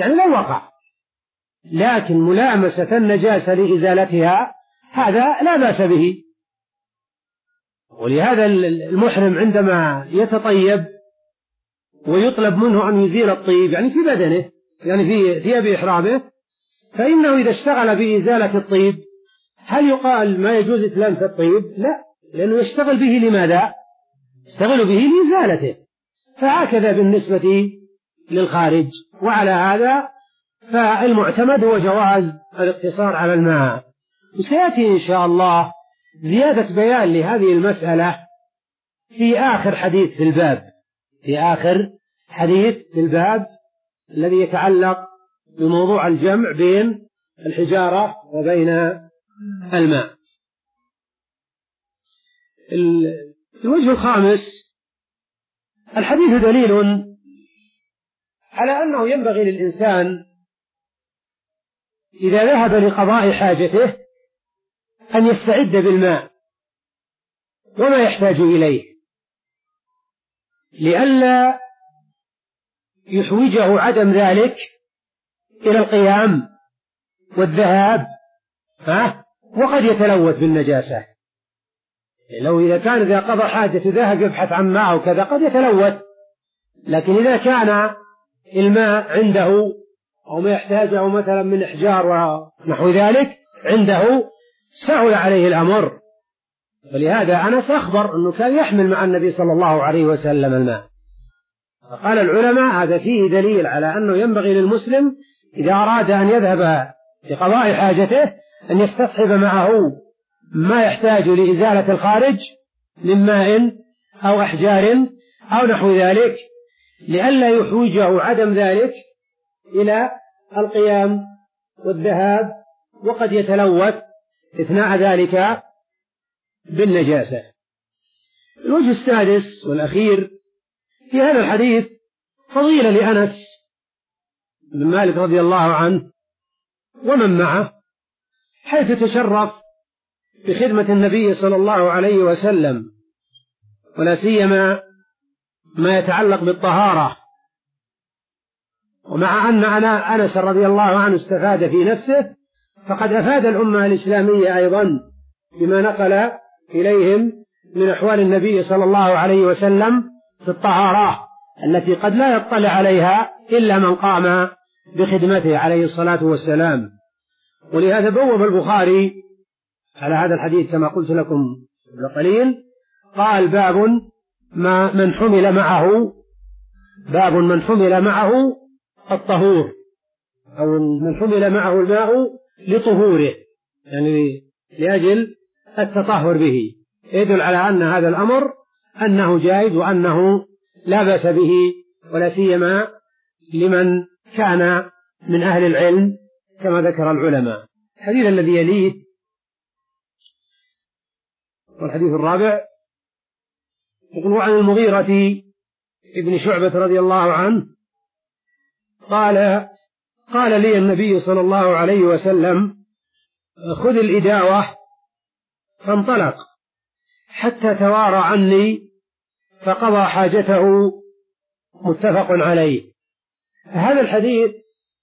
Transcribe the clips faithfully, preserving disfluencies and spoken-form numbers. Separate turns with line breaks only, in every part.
يعني لو وقع، لكن ملامسة النجاسة لإزالتها هذا لا بأس به. ولهذا المحرم عندما يتطيب ويطلب منه أن يزيل الطيب يعني في بدنه، يعني في ثياب إحرامه، فإنه إذا اشتغل بإزالة الطيب هل يقال ما يجوز إتلامس الطيب؟ لا، لأنه يشتغل به لماذا؟ يشتغل به لإزالته. فهكذا بالنسبة للخارج. وعلى هذا فالمعتمد هو جواز الاقتصار على الماء. وسيأتي إن شاء الله زيادة بيان لهذه المسألة في آخر حديث في الباب، في آخر حديث في الباب الذي يتعلق بموضوع الجمع بين الحجارة وبين الماء. الوجه الخامس: الحديث دليل على أنه ينبغي للإنسان إذا ذهب لقضاء حاجته أن يستعد بالماء وما يحتاج إليه، لئلا يحوجه عدم ذلك إلى القيام والذهاب ها وقد يتلوث بالنجاسة. لو إذا كان إذا قضى حاجة ذهب يبحث عن ماء وكذا قد يتلوث، لكن إذا كان الماء عنده أو ما يحتاجه مثلا من إحجار ونحو ذلك عنده سهل عليه الأمر. ولهذا أنس أخبر أنه كان يحمل مع النبي صلى الله عليه وسلم الماء. فقال العلماء هذا فيه دليل على أنه ينبغي للمسلم إذا أراد أن يذهب لقضاء حاجته أن يستصحب معه ما يحتاج لإزالة الخارج من ماء أو أحجار أو نحو ذلك، لئلا يحوجه عدم ذلك إلى القيام والذهاب وقد يتلوث اثناء ذلك بالنجاسة. الوجه السادس والأخير في هذا الحديث فضيلة لأنس بن مالك رضي الله عنه ومن معه، حيث تشرف بخدمة النبي صلى الله عليه وسلم، ولا سيما ما يتعلق بالطهارة. ومع أن أنا أنس رضي الله عنه استفاد في نفسه، فقد أفاد الأمة الإسلامية أيضا بما نقل إليهم من أحوال النبي صلى الله عليه وسلم في الطهارة التي قد لا يطلع عليها إلا من قام بخدمته عليه الصلاة والسلام. ولهذا بوب البخاري على هذا الحديث كما قلت لكم قبل قليل، قال باب ما من حمل معه باب من حمل معه الطهور، أو من حمل معه الماء لطهوره، يعني لأجل التطهر به، يدل على أن هذا الأمر أنه جائز وأنه لا بأس به، ولا سيما لمن كان من أهل العلم كما ذكر العلماء. الحديث الذي يليه والحديث الرابع يقول: عن المغيرة ابن شعبة رضي الله عنه قال: قال لي النبي صلى الله عليه وسلم: خذ الإداوة، فانطلق حتى توارى عني فقضى حاجته. متفق عليه. هذا الحديث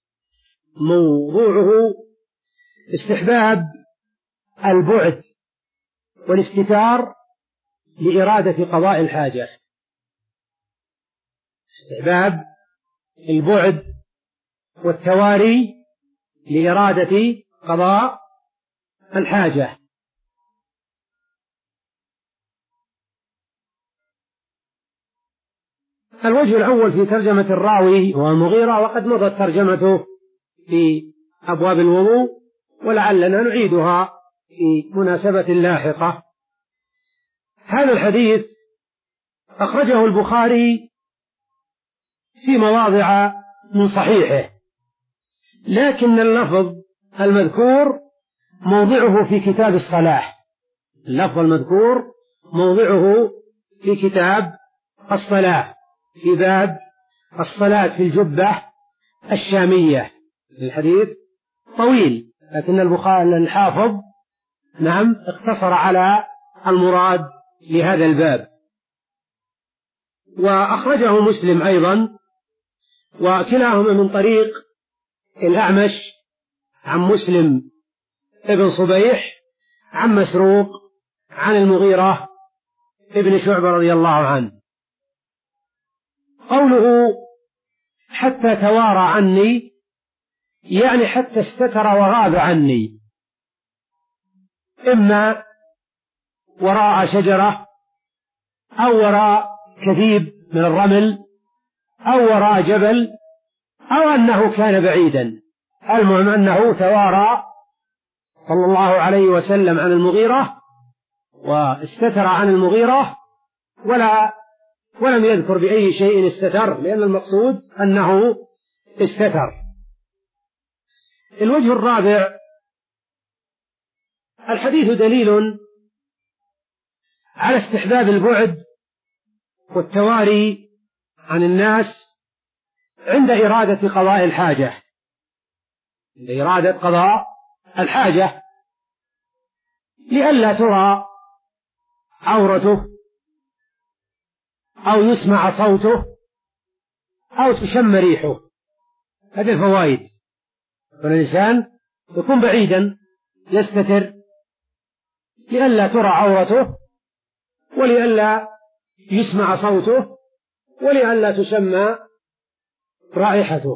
موضوعه استحباب البعد والاستتار لإرادة قضاء الحاجة، استحباب البعد والتواري لإرادة قضاء الحاجة. الوجه الأول في ترجمة الراوي هو المغيرة، وقد مضت ترجمته في أبواب الوضوء، ولعلنا نعيدها في مناسبة لاحقة. هذا الحديث أخرجه البخاري في مواضع من صحيحه، لكن اللفظ المذكور موضعه في كتاب الصلاة، اللفظ المذكور موضعه في كتاب الصلاة في باب الصلاة في الجبة الشامية. الحديث طويل، لكن البخاري الحافظ نعم اقتصر على المراد لهذا الباب. وأخرجه مسلم أيضا، وكلاهما من طريق الأعمش عن مسلم ابن صبيح عن مسروق عن المغيرة ابن شعبة رضي الله عنه. قوله حتى توارى عني يعني حتى استتر وغاب عني، إما وراء شجرة أو وراء كثيب من الرمل أو وراء جبل أو أنه كان بعيدا. المهم أنه توارى صلى الله عليه وسلم عن المغيرة واستتر عن المغيرة ولا ولم يذكر بأي شيء استتر، لأن المقصود أنه استتر. الوجه الرابع: الحديث دليل على استحباب البعد والتواري عن الناس عند إرادة قضاء الحاجة، عند إرادة قضاء الحاجة لئلا ترى عورته أو يسمع صوته أو تشم ريحه. هذه الفوائد. فالإنسان يكون بعيدا يستتر لئلا ترى عورته ولئلا يسمع صوته ولئلا تشم رائحته.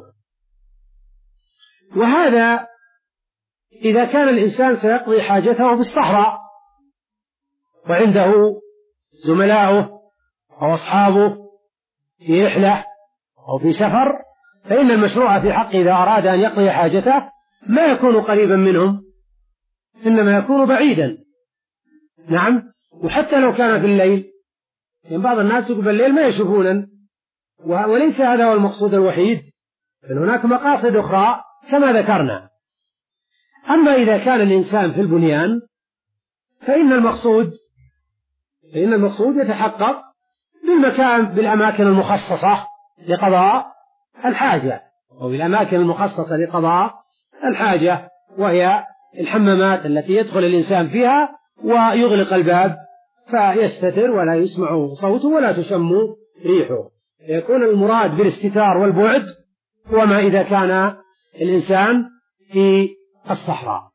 وهذا إذا كان الإنسان سيقضي حاجته بالصحراء وعنده زملاؤه أو أصحابه في رحلة أو في سفر، فإن المشروع في حق إذا أراد أن يقضي حاجته ما يكون قريبا منهم، إنما يكون بعيدا. نعم. وحتى لو كان في الليل، يعني بعض الناس يقول بالليل ما يشوفونا، وليس هذا هو المقصود الوحيد، بل هناك مقاصد أخرى كما ذكرنا. أما إذا كان الإنسان في البنيان فإن المقصود فإن المقصود يتحقق بالمكان بالأماكن المخصصة لقضاء الحاجة، أو بالأماكن المخصصة لقضاء الحاجة، وهي الحمامات التي يدخل الإنسان فيها ويغلق الباب فيستتر ولا يسمع صوته ولا تشم ريحه. يكون المراد بالاستتار والبعد هو ما إذا كان الإنسان في الصحراء.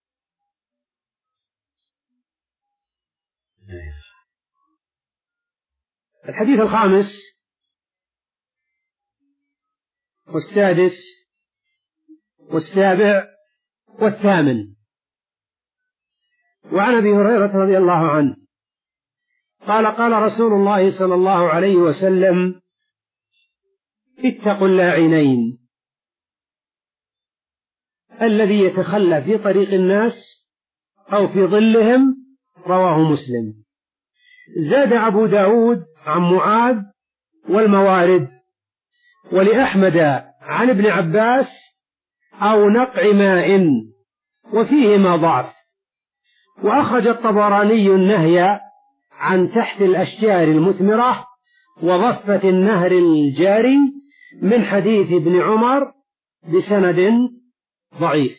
الحديث الخامس والسادس والسابع والثامن: وعن أبي هريرة رضي الله عنه قال: قال رسول الله صلى الله عليه وسلم: اتقوا اللاعنين، الذي يتخلى في طريق الناس أو في ظلهم. رواه مسلم. زاد أبو داود عن معاذ والموارد، ولأحمد عن ابن عباس أو نقع ماء، وفيهما ضعف. وأخرج الطبراني النهي عن تحت الأشجار المثمرة وضفة النهر الجاري من حديث ابن عمر بسند ضعيف.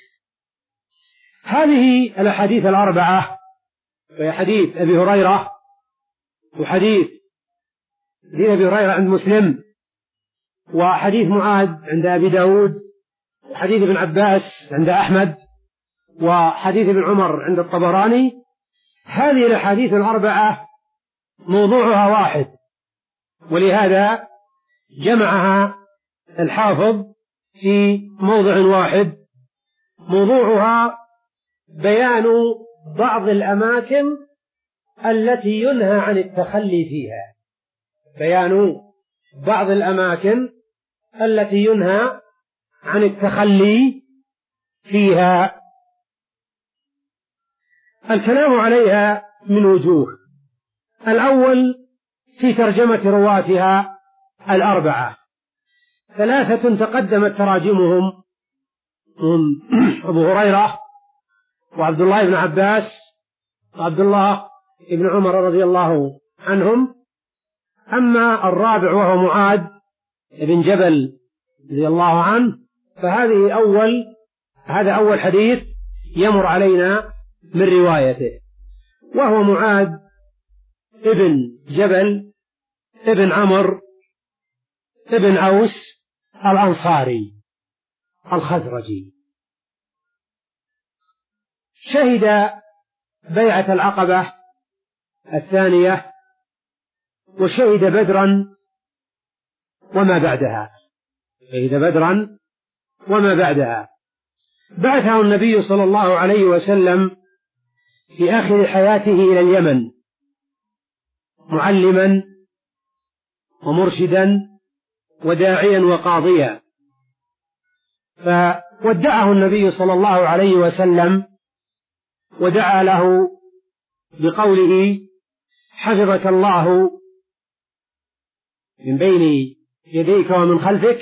هذه الأحاديث الأربعة، وهي حديث أبي هريرة، وحديث أبي هريرة عند مسلم، وحديث معاذ عند أبي داود، وحديث ابن عباس عند أحمد، وحديث ابن عمر عند الطبراني. هذه الأحاديث الأربعة موضوعها واحد، ولهذا جمعها الحافظ في موضع واحد. موضوعها بيان بعض الأماكن التي ينهى عن التخلي فيها، بيان بعض الأماكن التي ينهى عن التخلي فيها. الكلام عليها من وجوه: الأول في ترجمة رواتها الأربعة، ثلاثة تقدمت تراجمهم: أبو هريرة وعبد الله بن عباس وعبد الله بن عمر رضي الله عنهم. أما الرابع وهو معاذ بن جبل رضي الله عنه فهذه أول هذا أول حديث يمر علينا من روايته، وهو معاذ ابن جبل ابن عمرو ابن عوس الأنصاري. الخزرجي. شهد بيعة العقبة الثانية وشهد بدرا وما بعدها شهد بدرا وما بعدها بعثه النبي صلى الله عليه وسلم في آخر حياته إلى اليمن معلما ومرشدا وداعيا وقاضيا، فودعه النبي صلى الله عليه وسلم ودعا له بقوله: حفظك الله من بين يديك ومن خلفك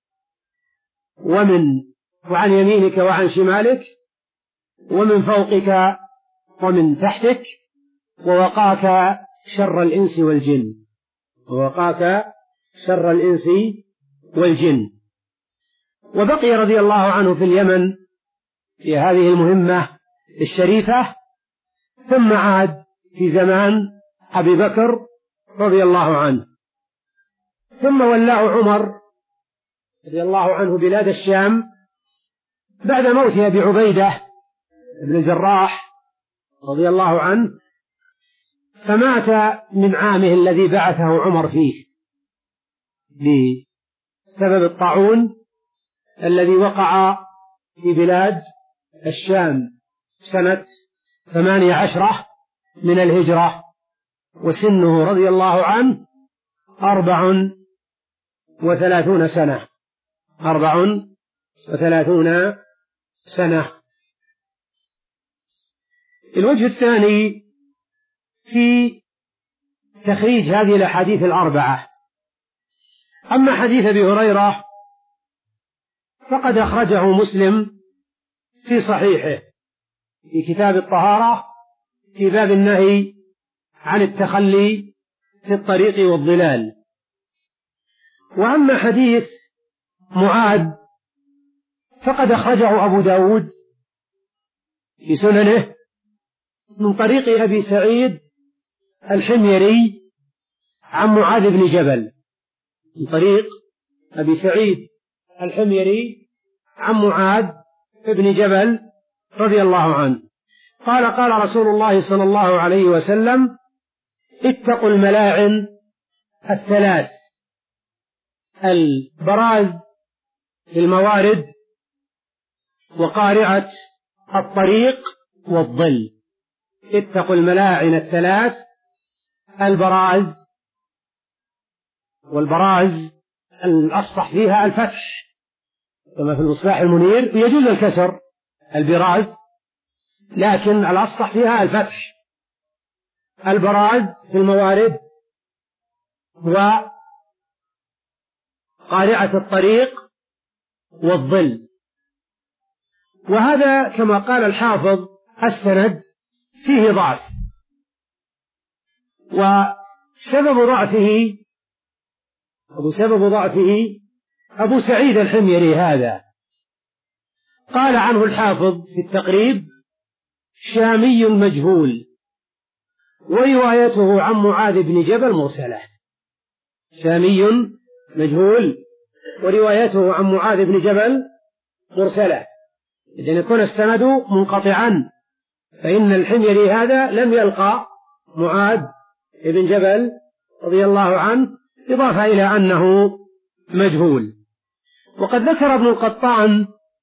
ومن وعن يمينك وعن شمالك ومن فوقك ومن تحتك، ووقاك شر الإنس والجن ووقاك شر الإنس والجن. وبقي رضي الله عنه في اليمن في هذه المهمة الشريفة، ثم عاد في زمان أبي بكر رضي الله عنه، ثم ولاه عمر رضي الله عنه بلاد الشام بعد موت أبي عبيدة بن الجراح رضي الله عنه، فمات من عامه الذي بعثه عمر فيه بسبب الطاعون الذي وقع في بلاد الشام سنة ثمانية عشرة من الهجرة، وسنه رضي الله عنه أربع وثلاثون سنة أربع وثلاثون سنة. الوجه الثاني في تخريج هذه الأحاديث الأربعة: أما حديث أبي هريرة فقد أخرجه مسلم في صحيحه في كتاب الطهارة في باب النهي عن التخلي في الطريق والظلال. وأما حديث معاذ فقد أخرجه أبو داود في سننه من طريق أبي سعيد الحميري عن معاذ بن جبل من طريق أبي سعيد الحميري عن معاذ بن جبل رضي الله عنه قال: قال رسول الله صلى الله عليه وسلم: اتقوا الملاعن الثلاث: البراز في الموارد، وقارعة الطريق، والظل. اتقوا الملاعن الثلاث: البراز، والبراز الأفصح فيها الفتح كما في المصباح المنير، ويجوز الكسر البراز، لكن الأفصح فيها الفتح. البراز في الموارد، وقارعة الطريق، والظل. وهذا كما قال الحافظ السند فيه ضعف، وسبب ضعفه أبو سبب ضعفه أبو سعيد الحميري هذا. قال عنه الحافظ في التقريب: شامي مجهول، وروايته عن معاذ بن جبل مرسلة. شامي مجهول وروايته عن معاذ بن جبل مرسلة، إذن يكون السند منقطعا، فإن الحميري هذا لم يلقى معاذ بن جبل رضي الله عنه، إضافة إلى أنه مجهول. وقد ذكر ابن القطان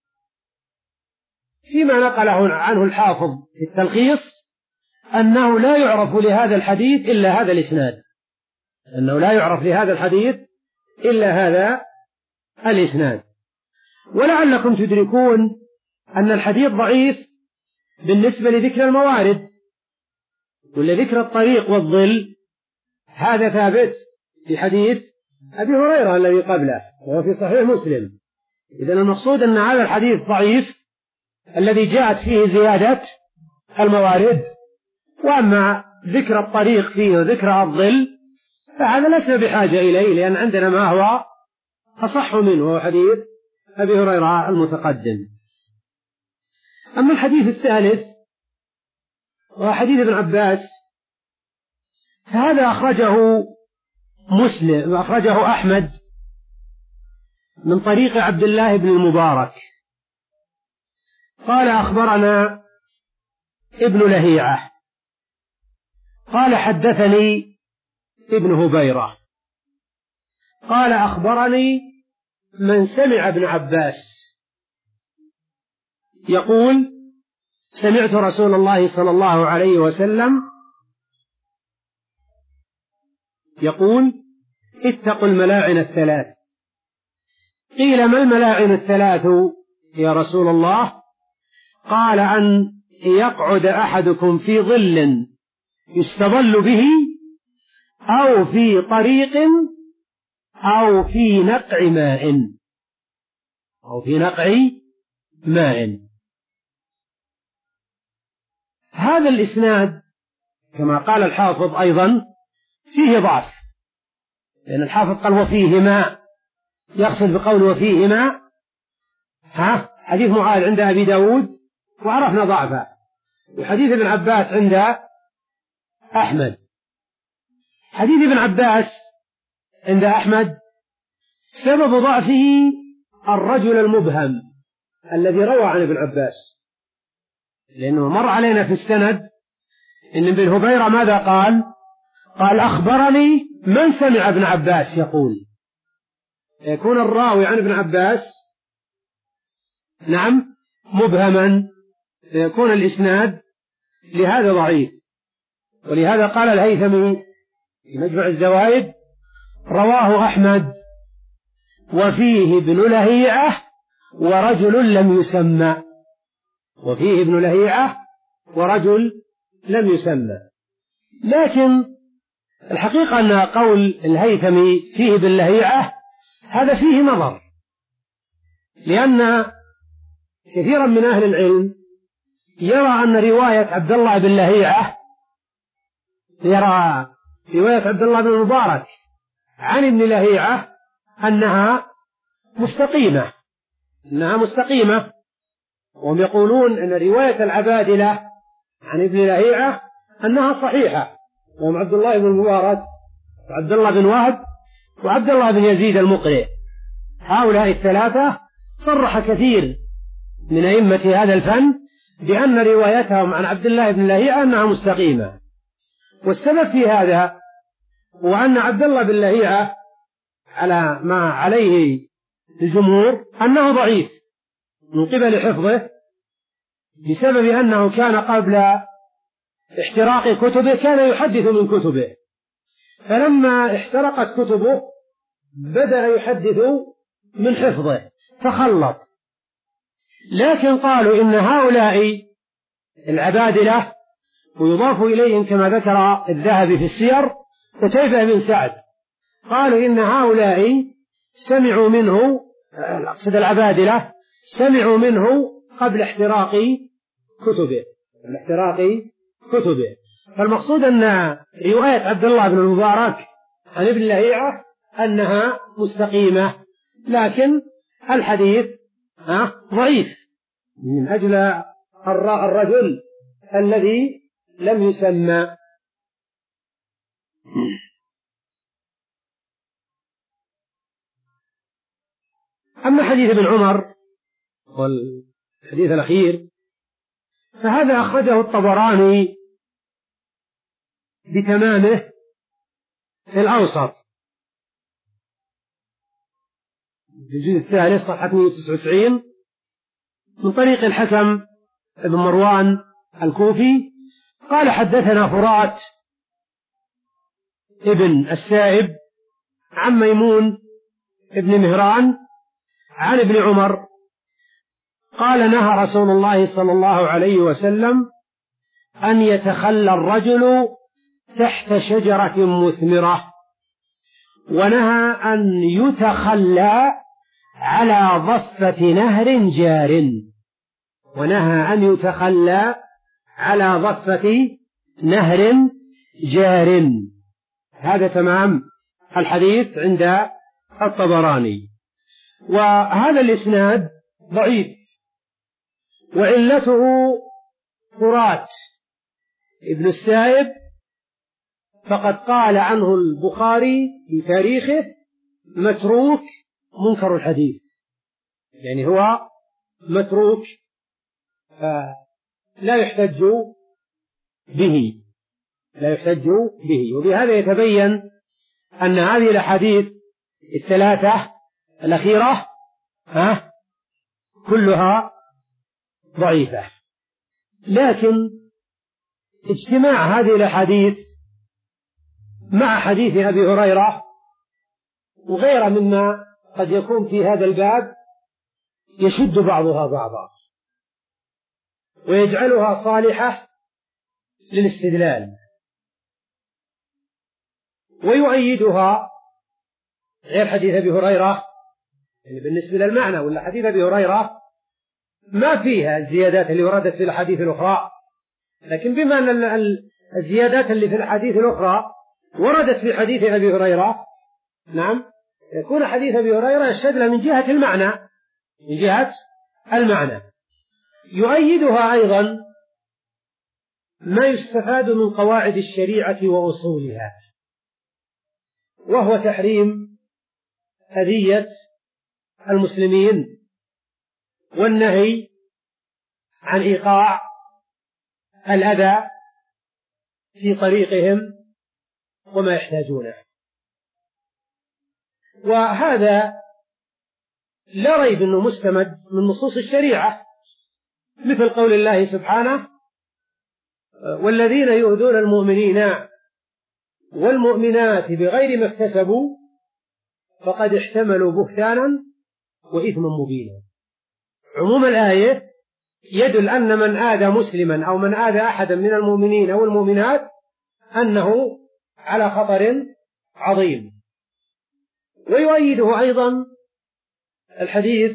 فيما نقله عنه الحافظ في التلخيص أنه لا يعرف لهذا الحديث إلا هذا الإسناد أنه لا يعرف لهذا الحديث إلا هذا الإسناد. ولعلكم تدركون أن الحديث ضعيف بالنسبة لذكر الموارد، ولا ذكر الطريق والظل هذا ثابت في حديث أبي هريرة الذي قبله وهو في صحيح مسلم. إذن المقصود أن هذا الحديث ضعيف الذي جاءت فيه زيادة الموارد، وأما ذكر الطريق فيه وذكر الظل فهذا لسنا بحاجة إليه، لأن عندنا ما هو أصح منه وهو حديث أبي هريرة المتقدم. أما الحديث الثالث وهو حديث ابن عباس فهذا أخرجه مسلم أخرجه أحمد من طريق عبد الله بن المبارك قال أخبرنا ابن لهيعة قال حدثني ابن هبيرة قال أخبرني من سمع ابن عباس يقول سمعت رسول الله صلى الله عليه وسلم يقول اتقوا الملاعن الثلاث. قيل ما الملاعن الثلاث يا رسول الله؟ قال أن يقعد أحدكم في ظل يستظل به أو في طريق أو في نقع ماء أو في نقع ماء. هذا الإسناد كما قال الحافظ أيضا فيه ضعف، لأن الحافظ قال وفيهما، يقصد بقول وفيهما ها حديث معاذ عند أبي داود وعرفنا ضعفه، وحديث ابن عباس عند أحمد. حديث ابن عباس عند أحمد سبب ضعفه الرجل المبهم الذي روى عن ابن عباس، لأنه مر علينا في السند إن ابن هبيرة ماذا قال؟ قال أخبرني من سمع ابن عباس يقول. يكون الراوي عن ابن عباس نعم مبهما، يكون الإسناد لهذا ضعيف. ولهذا قال الهيثمي في مجمع الزوائد رواه أحمد وفيه ابن لهيعة ورجل لم يسمى، وفيه ابن لهيعة ورجل لم يسمى. لكن الحقيقة أن قول الهيثمي فيه ابن لهيعة هذا فيه نظر، لأن كثيرا من أهل العلم يرى أن رواية عبد الله بن لهيعة يرى رواية عبد الله بن المبارك عن ابن لهيعة أنها مستقيمة أنها مستقيمة وهم يقولون أن رواية العبادلة عن ابن لهيعة أنها صحيحة، وهم عبد الله بن المبارك وعبد الله بن وهب وعبد الله بن يزيد المقرئ. هؤلاء الثلاثة صرح كثير من أئمة هذا الفن بأن روايتهم عن عبد الله بن لهيعة أنها مستقيمة، والسبب في هذا هو أن عبد الله بن لهيعة على ما عليه الجمهور أنه ضعيف من قبل حفظه، بسبب أنه كان قبل احتراق كتبه كان يحدث من كتبه، فلما احترقت كتبه بدأ يحدث من حفظه فخلط. لكن قالوا إن هؤلاء العبادلة ويضاف إليهم كما ذكر الذهبي في السير قتيبة بن سعد، قالوا إن هؤلاء سمعوا منه، أقصد العبادلة سمعوا منه قبل احتراق كتبه قبل احتراق كتبه. فالمقصود أن رواية عبد الله بن المبارك عن ابن لهيعة أنها مستقيمة، لكن الحديث ضعيف من أجل الرجل الذي لم يسمى. أما حديث ابن عمر والحديث الأخير فهذا أخرجه الطبراني بتمامه في الأوسط في الجزء الثالث صفحة مئة وتسعة وتسعين من طريق الحكم بن مروان الكوفي قال حدثنا فرات ابن السائب عن ميمون ابن مهران عن ابن عمر قال نهى رسول الله صلى الله عليه وسلم أن يتخلى الرجل تحت شجرة مثمرة، ونهى أن يتخلى على ضفة نهر جار ونهى أن يتخلى على ضفة نهر جار. هذا تمام الحديث عند الطبراني. وهذا الإسناد ضعيف، وعلته فرات ابن السائب، فقد قال عنه البخاري في تاريخه متروك منكر الحديث، يعني هو متروك لا يحتج به لا يحتج به وبهذا يتبين أن هذه الأحاديث الثلاثة الأخيرة ها كلها ضعيفة. لكن اجتماع هذه الأحاديث مع حديث أبي هريرة وغير مما قد يكون في هذا الباب يشد بعضها بعضا ويجعلها صالحة للاستدلال، ويؤيدها غير حديث أبي هريرة يعني بالنسبة للمعنى، ولا حديث أبي هريرة ما فيها الزيادات اللي وردت في الحديث الأخرى، لكن بما أن الزيادات اللي في الحديث الأخرى وردت في حديث أبي هريرة نعم يكون حديث أبي هريرة يشهد له من جهة المعنى من جهة المعنى. يؤيدها أيضا ما يستفاد من قواعد الشريعة وأصولها، وهو تحريم أذية المسلمين والنهي عن إيقاع الأذى في طريقهم وما يحتاجونه. وهذا لا ريب أنه مستمد من نصوص الشريعة، مثل قول الله سبحانه: والذين يؤذون المؤمنين والمؤمنات بغير ما اكتسبوا فقد احتملوا بهتانا وإثما مبينا. عموم الآية يدل أن من آذى مسلما أو من آذى أحدا من المؤمنين أو المؤمنات أنه على خطر عظيم. ويؤيده أيضا الحديث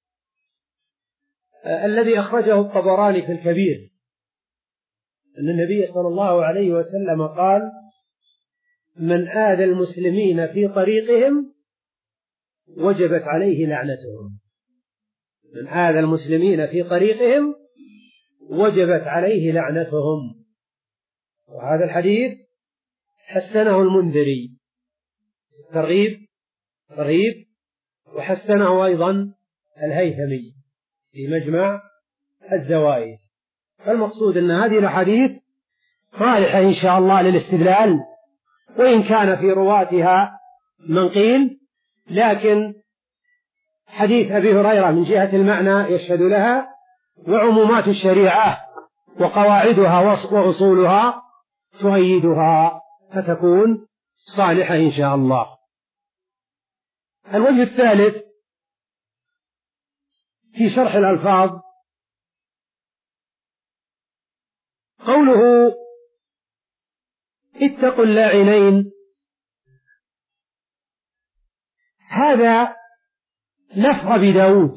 الذي أخرجه الطبراني في الكبير أن النبي صلى الله عليه وسلم قال: من آذى المسلمين في طريقهم وجبت عليه لعنتهم. من آذى المسلمين في طريقهم وجبت عليه لعنتهم. وهذا الحديث حسنه المنذري ترغيب ترهيب، وحسنه أيضا الهيثمي في مجمع الزوائد. فالمقصود أن هذه الأحاديث صالحة إن شاء الله للاستدلال، وإن كان في رواتها من قيل، لكن حديث أبي هريرة من جهة المعنى يشهد لها، وعمومات الشريعة وقواعدها وأصولها تؤيدها فتكون صالحة إن شاء الله. الوجه الثالث في شرح الألفاظ قوله: اتقوا اللاعنين. هذا لفظ أبي داود،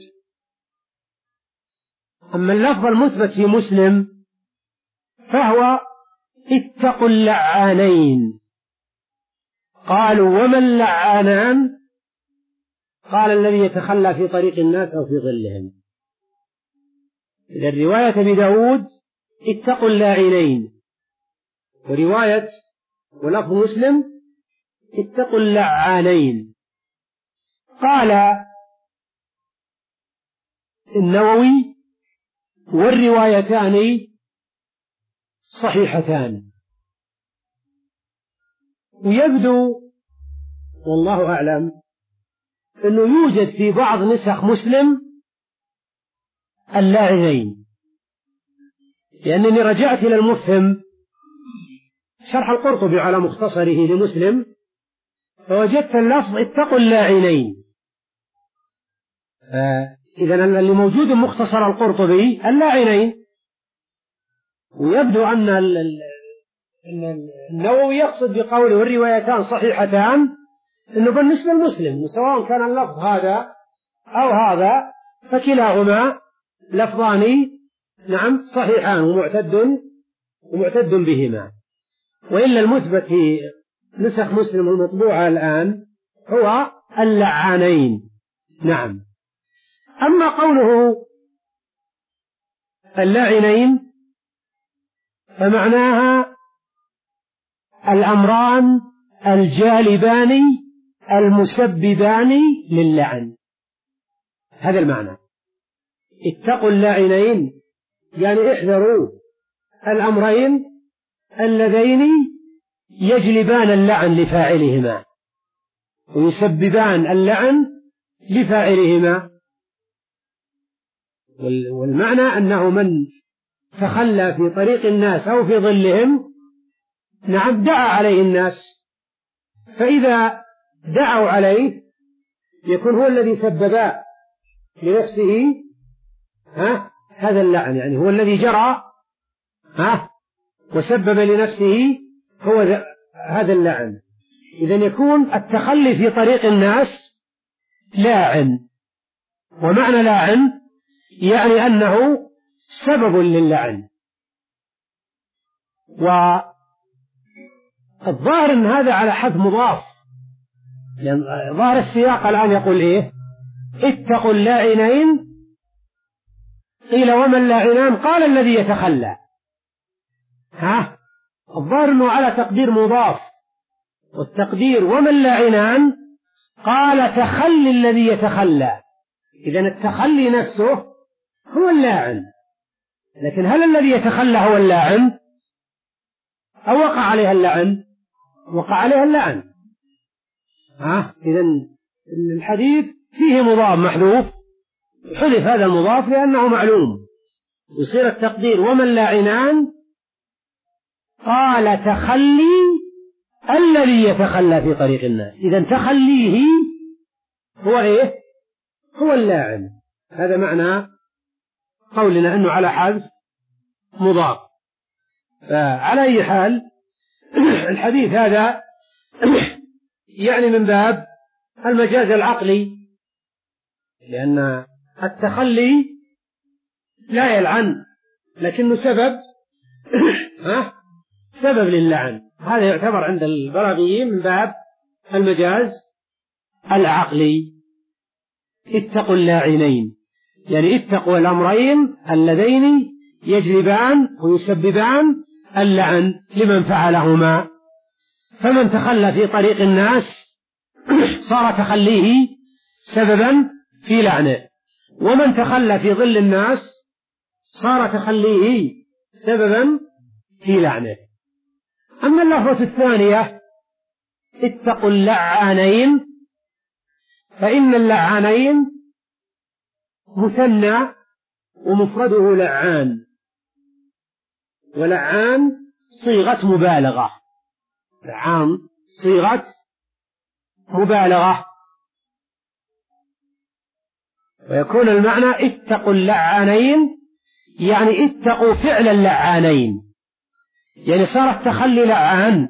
أما اللفظ المثبت في مسلم فهو: اتقوا اللعانين. قالوا: وما اللعانان؟ قال: الذي يتخلى في طريق الناس أو في ظلهم. إذا رواية أبي داود اتقوا اللاعنين، ورواية ولفظ مسلم اتقوا اللعانين. قال النووي: والروايتان صحيحتان. ويبدو والله أعلم أنه يوجد في بعض نسخ مسلم اللاعنين، لأنني رجعت إلى المفهم شرح القرطبي على مختصره لمسلم فوجدت اللفظ اتقوا اللاعنين. إذا اللي موجود مختصر القرطبي اللاعنين. ويبدو أن النووي يقصد بقوله والروايتان صحيحتان أنه بالنسبة للمسلم سواء كان اللفظ هذا أو هذا فكلاهما لفظان نعم صحيحان ومعتد ومعتد بهما. وإلا المثبت في نسخ مسلم المطبوعة الآن هو اللعانين. نعم. أما قوله اللاعنين فمعناها الأمران الجالبان المسببان للعن. هذا المعنى. اتقوا اللاعنين يعني احذروا الأمرين اللذين يجلبان اللعن لفاعلهما ويسببان اللعن لفاعلهما. والمعنى أنه من تخلى في طريق الناس أو في ظلهم نعم دعا عليه الناس، فإذا دعوا عليه يكون هو الذي سبب لنفسه ها هذا اللعن، يعني هو الذي جرى ها وسبب لنفسه هو هذا اللعن. إذن يكون التخلي في طريق الناس لاعن، ومعنى لاعن يعني أنه سبب للعن. والظاهر أن هذا على حد مضاف، لأن ظاهر السياق الآن يقول إيه؟ اتقوا اللاعنين. قيل وما اللاعنان؟ قال الذي يتخلى. ها الظاهر أنه على تقدير مضاف، والتقدير وما اللاعنان قال تخلي الذي يتخلى. إذن التخلي نفسه هو اللاعن، لكن هل الذي يتخلى هو اللاعن أو وقع عليها اللعن؟ وقع عليها اللعن. ها إذن الحديث فيه مضاف محذوف، حذف هذا المضاف لأنه معلوم، يصير التقدير وما اللاعنان قال تخلي الذي يتخلى في طريق الناس. إذن تخليه هو إيه؟ هو اللاعن. هذا معنى قولنا أنه على حذف مضاف. فعلى أي حال الحديث هذا يعني من باب المجاز العقلي، لأن التخلي لا يلعن لكنه سبب ها سبب للعن. هذا يعتبر عند البلاغيين من باب المجاز العقلي. اتقوا اللاعنين يعني اتقوا الأمرين اللذين يجلبان ويسببان اللعن لمن فعلهما. فمن تخلى في طريق الناس صار تخليه سببا في لعنه، ومن تخلى في ظل الناس صار تخليه سببا في لعنه. أما اللفظة الثانية اتقوا اللعانين، فإن اللعانين مثنى ومفرده لعان، ولعان صيغة مبالغة. لعان صيغة مبالغة، ويكون المعنى اتقوا اللعانين يعني اتقوا فعل اللعانين، يعني صار التخلي لعان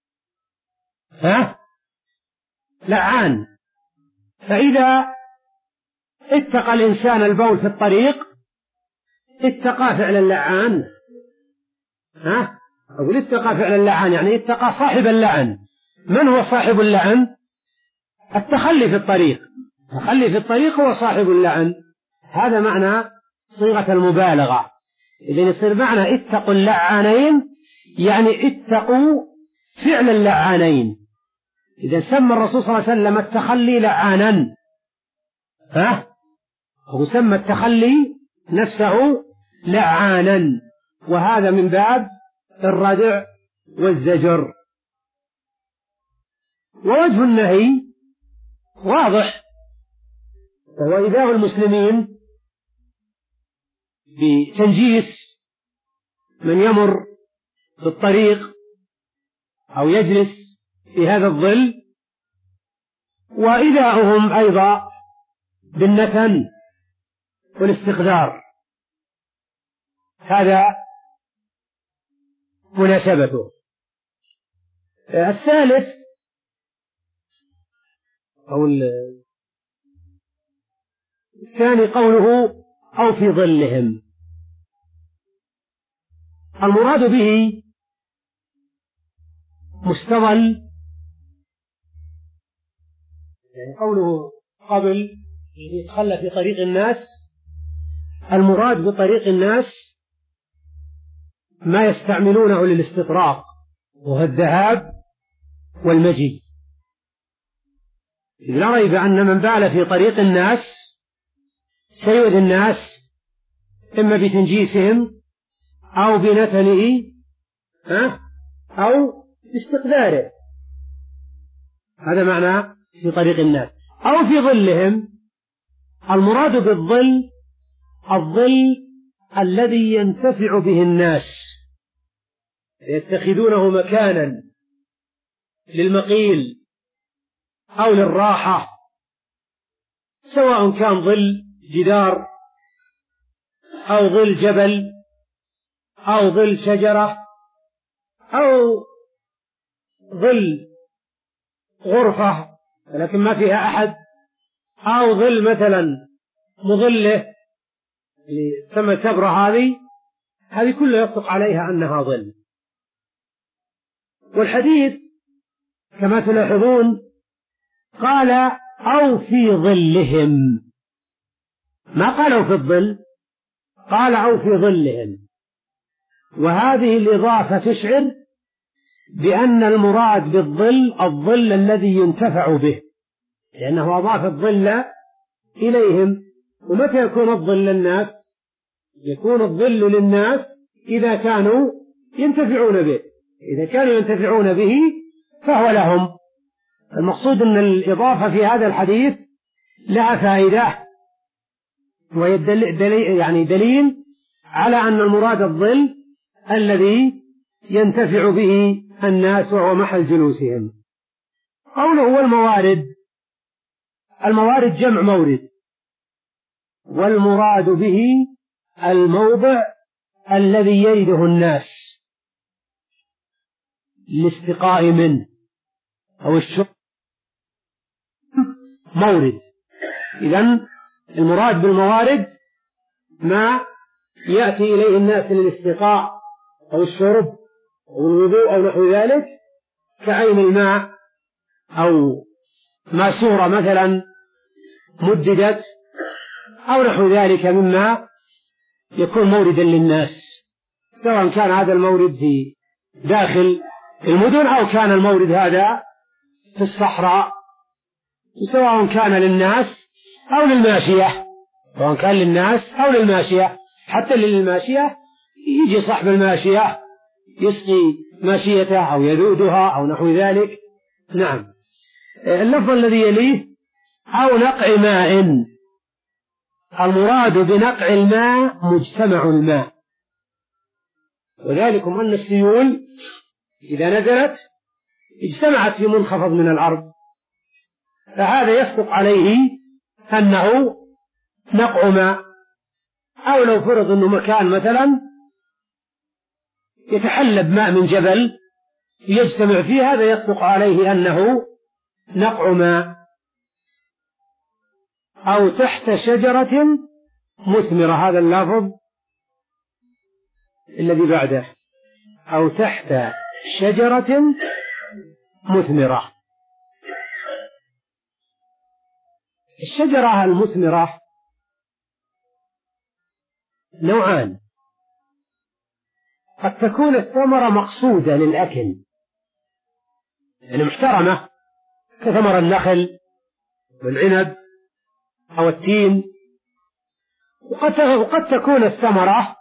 ها لعان. فإذا اتقى الإنسان البول في الطريق اتقى فعل اللعان. ها أقول اتقى فعل اللعان يعني اتقى صاحب اللعن. من هو صاحب اللعن؟ التخلي في الطريق. التخلي في الطريق هو صاحب اللعن. هذا معنى صيغة المبالغة. إذن يصير معنى اتقوا اللعانين يعني اتقوا فعل اللعانين. إذا سمى الرسول صلى الله عليه وسلم التخلي لعانا، ها هو سمى التخلي نفسه لعانا، وهذا من باب الردع والزجر. ووجه النهي واضح، وهو إيذاء المسلمين بتنجيس من يمر في الطريق أو يجلس في هذا الظل، وإيذاؤهم أيضا بالنتن والاستقذار. هذا مناسبته. الثالث أو الثاني قوله أو في ظلهم. المراد به مستظل، يعني قوله قبل يتخلى في طريق الناس، المراد بطريق الناس ما يستعملونه للاستطراق وهو الذهاب والمجيء. إذ لا ريب أن من بال في طريق الناس سيؤذي الناس إما بتنجيسهم أو بنتنه أو باستقذاره، هذا معنى في طريق الناس، أو في ظلهم. المراد بالظل الظل الذي ينتفع به الناس، يتخذونه مكانا للمقيل أو للراحة، سواء كان ظل جدار أو ظل جبل أو ظل شجرة أو ظل غرفة لكن ما فيها أحد، أو ظل مثلا مظلة اللي تسمى سبرة، هذه هذه كلها يصدق عليها أنها ظل. والحديث كما تلاحظون قال أو في ظلهم، ما قالوا في الظل، قال أو في ظلهم. وهذه الإضافة تشعر بأن المراد بالظل الظل الذي ينتفع به، لأنه أضاف الظل إليهم. ومتى يكون الظل للناس؟ يكون الظل للناس إذا كانوا ينتفعون به، إذا كانوا ينتفعون به فهو لهم. المقصود أن الإضافة في هذا الحديث لها فائدة، ويدل يعني دليل على أن المراد الظل الذي ينتفع به الناس وهو محل جلوسهم. قوله والموارد، الموارد جمع مورد، والمراد به الموضع الذي يرده الناس للاستقاء منه أو الشرب، مورد. إذن المراد بالموارد ما يأتي إليه الناس للاستقاء أو الشرب أو الوضوء أو نحو ذلك، كعين الماء أو ماسورة مثلا مددت أو نحو ذلك مما يكون موردا للناس، سواء كان هذا المورد في داخل المدن أو كان المورد هذا في الصحراء، سواء كان للناس أو للماشية، سواء كان للناس أو للماشية. حتى للماشية يجي صاحب الماشية يسقي ماشيته أو يذودها أو نحو ذلك. نعم. اللفظ الذي يليه أو نقع ماء، المراد بنقع الماء مجتمع الماء، وذلكم أن السيول إذا نزلت اجتمعت في منخفض من الأرض، فهذا يصدق عليه أنه نقع ماء. أو لو فرض أنه مكان مثلا يتحلب ماء من جبل يجتمع فيه، هذا يصدق عليه أنه نقع ماء. أو تحت شجرة مثمرة، هذا اللفظ الذي بعده، أو تحت شجرة مثمرة. الشجرة المثمرة نوعان، قد تكون الثمرة مقصودة للأكل يعني محترمة كثمر النخل والعنب أو التين، وقد وقد تكون الثمرة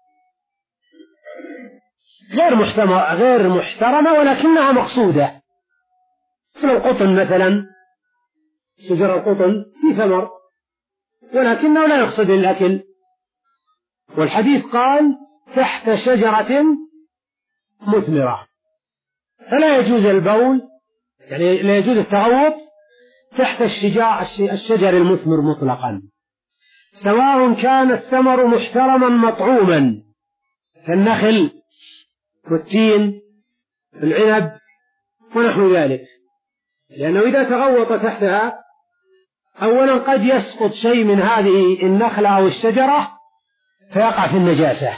غير محترمة غير محترمة ولكنها مقصودة، مثل القطن مثلا، شجر القطن في ثمر ولكنه لا يقصد للأكل. والحديث قال تحت شجرة مثمرة، فلا يجوز البول، يعني لا يجوز التغوط تحت الشجر المثمر مطلقا، سواء كان الثمر محترما مطعوما كالنخل والتين والعنب ونحو ذلك، لأنه إذا تغوط تحتها أولا قد يسقط شيء من هذه النخلة أو الشجرة فيقع في النجاسة،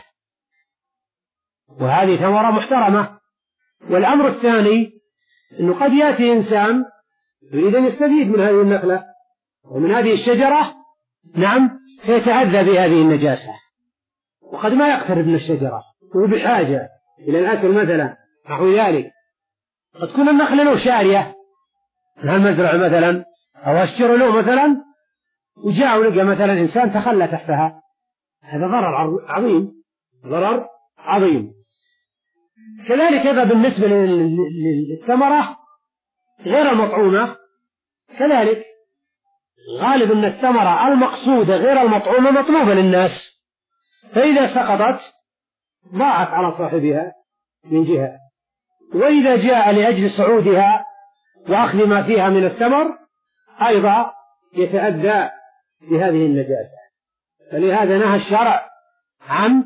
وهذه ثمرة محترمة. والأمر الثاني أنه قد يأتي إنسان يريد أن يستفيد من هذه النخلة ومن هذه الشجرة، نعم، فيتأذى بهذه النجاسة، وقد ما يقترب من الشجرة وهو بحاجة إلى الأكل مثلا نحو ذلك. قد تكون النخلة له شارية من هالمزرعة مثلا أو أشجر له مثلا وجاء ولقى مثلا إنسان تخلى تحتها، هذا ضرر عظيم، ضرر عظيم. كذلك هذا بالنسبة للثمرة غير المطعومة، كذلك غالب أن الثمرة المقصودة غير المطعومة مطلوبة للناس، فإذا سقطت ضاعت على صاحبها من جهة، وإذا جاء لأجل صعودها وأخذ ما فيها من الثمر أيضا يتأذى بهذه النجاسة. فلهذا نهى الشرع عن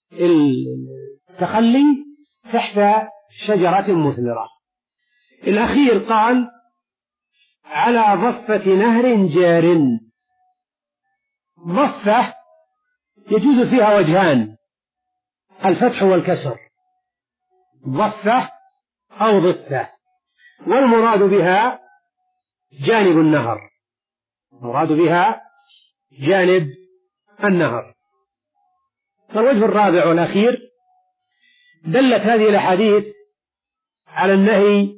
التخلي تحت شجرة مثمرة. الأخير قال على ضفة نهر جار. ضفة يجوز فيها وجهان، الفتح والكسر، ضفة أو ضفة، والمراد بها جانب النهر، المراد بها جانب النهر. فالوجه الرابع والأخير دلت هذه الأحاديث على النهي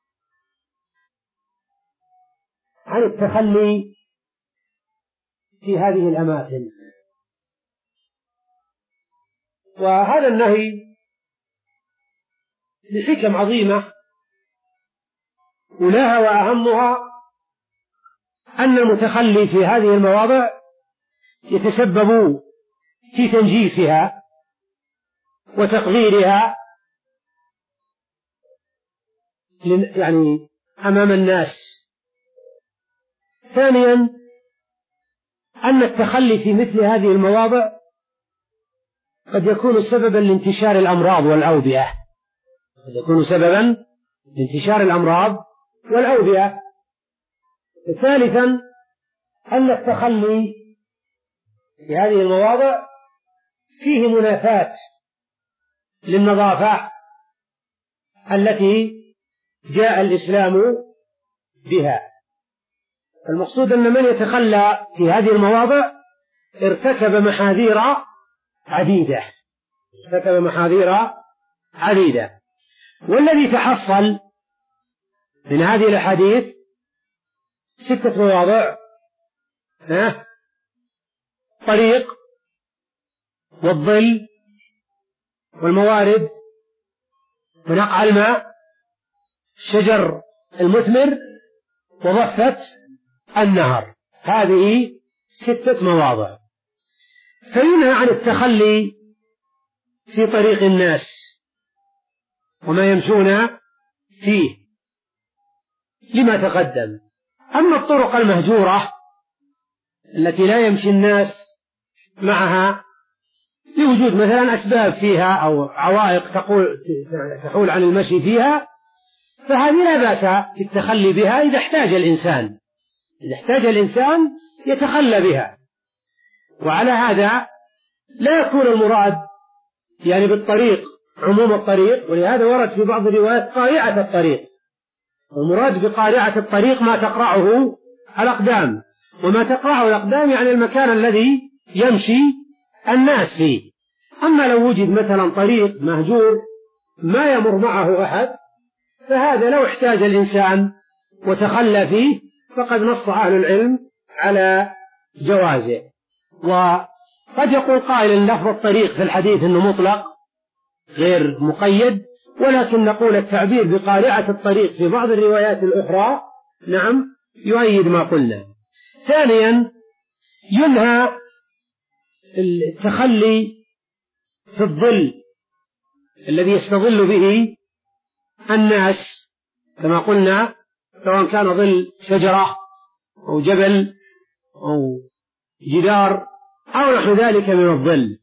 عن التخلي في هذه الأماكن، وهذا النهي لحكم عظيمة، أولاها وأهمها أن المتخلي في هذه المواضع يتسبب في تنجيسها وتقذيرها يعني أمام الناس. ثانيا أن التخلي في مثل هذه المواضع قد يكون سببا لانتشار الأمراض والأوبئة، قد يكون سببا لانتشار الأمراض والأوبئة. ثالثا أن التخلي في هذه المواضع فيه منافاة للنظافة التي جاء الإسلام بها. المقصود أن من يتخلى في هذه المواضع ارتكب محاذير عديدة، ارتكب محاذير عديدة. والذي تحصل من هذه الأحاديث ستة مواضع: طريق، والظل، والموارد، ونقع الماء، الشجر المثمر، وضفة النهر. هذه ستة مواضع. فينهى عن التخلي في طريق الناس وما يمشون فيه لما تقدم. أما الطرق المهجورة التي لا يمشي الناس معها لوجود مثلا أسباب فيها أو عوائق تحول عن المشي فيها، فهذه لا بأس بالتخلي بها إذا احتاج الإنسان، إذا احتاج الإنسان يتخلى بها. وعلى هذا لا يكون المراد يعني بالطريق عموم الطريق، ولهذا ورد في بعض الروايات قارعة الطريق. المراد بقارعة الطريق ما تقرعه الأقدام، وما تقرعه الأقدام يعني المكان الذي يمشي الناس فيه. أما لو وجد مثلا طريق مهجور ما يمر معه أحد، فهذا لو احتاج الإنسان وتخلى فيه فقد نص أهل العلم على جوازه. وقد يقول قائل إن لفظ الطريق في الحديث أنه مطلق غير مقيد، ولكن نقول التعبير بقارعة الطريق في بعض الروايات الأخرى نعم يؤيد ما قلنا. ثانيا ينهى التخلي في الظل الذي يستظل به الناس، كما قلنا سواء كان ظل شجرة أو جبل أو جدار أو نحو ذلك من الظل.